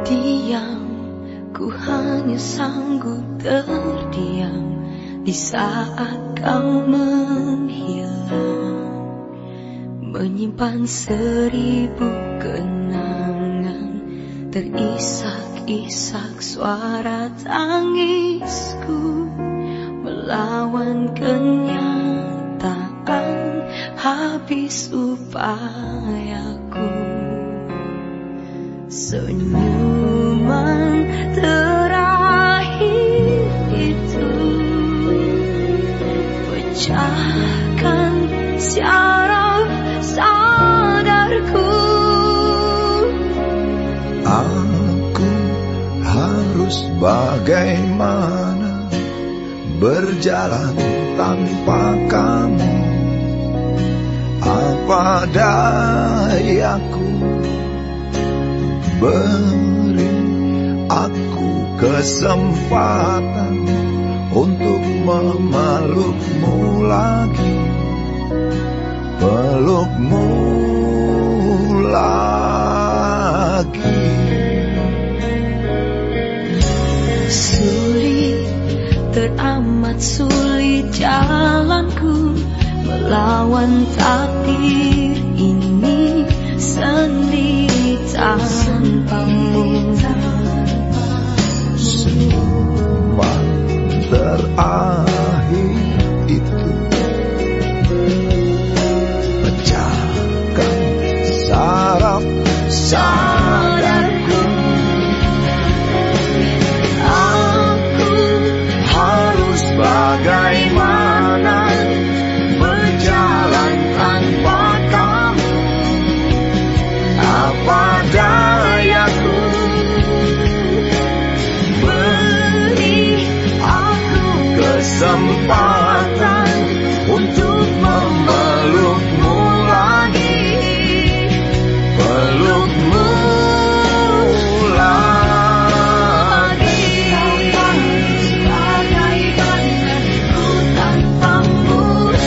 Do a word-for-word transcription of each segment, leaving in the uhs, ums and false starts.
diam, ku hanya sanggup terdiam di saat kau menghilang, menyimpan seribu kenangan, terisak-isak suara tangisku, melawan kenyataan habis upayaku. Senyuman terakhir itu pecahkan syaraf sadarku. Aku harus bagaimana berjalan tanpa kamu? Apa dayaku? Beri aku kesempatan untuk memelukmu lagi, pelukmu lagi. Sulit, teramat sulit jalanku melawan takdir ini sendiri tanpamu. Senyuman terakhir itu pecahkan saraf sadarku. Aku harus bagaimana berjalan tanpa kamu? Apa dayaku? Beri aku kesempatan untuk memelukmu lagi, pelukmu lagi. Bagaimana ku tanpamu?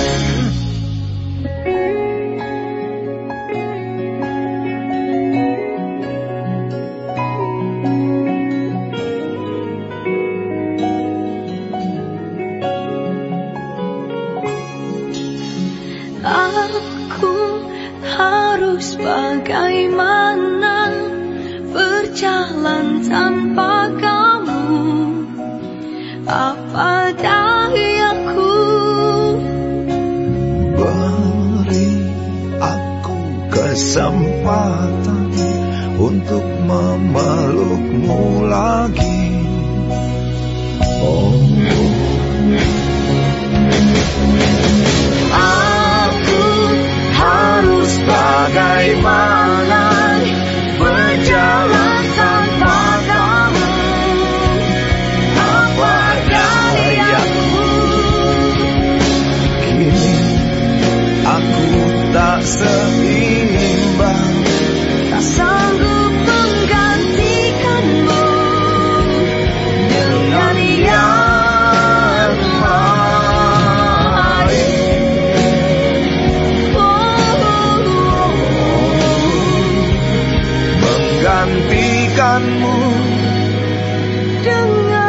Aku harus bagaimana berjalan tanpa kamu? Apa dayaku? Beri aku kesempatan untuk memelukmu lagi. Oh, aku harus bagaimana berjalan tanpa kamu? Apa dayaku? Kini aku tak seimbang, Tak sanggup menggantikanmu dengan yang lain. menggantikanmu Dengan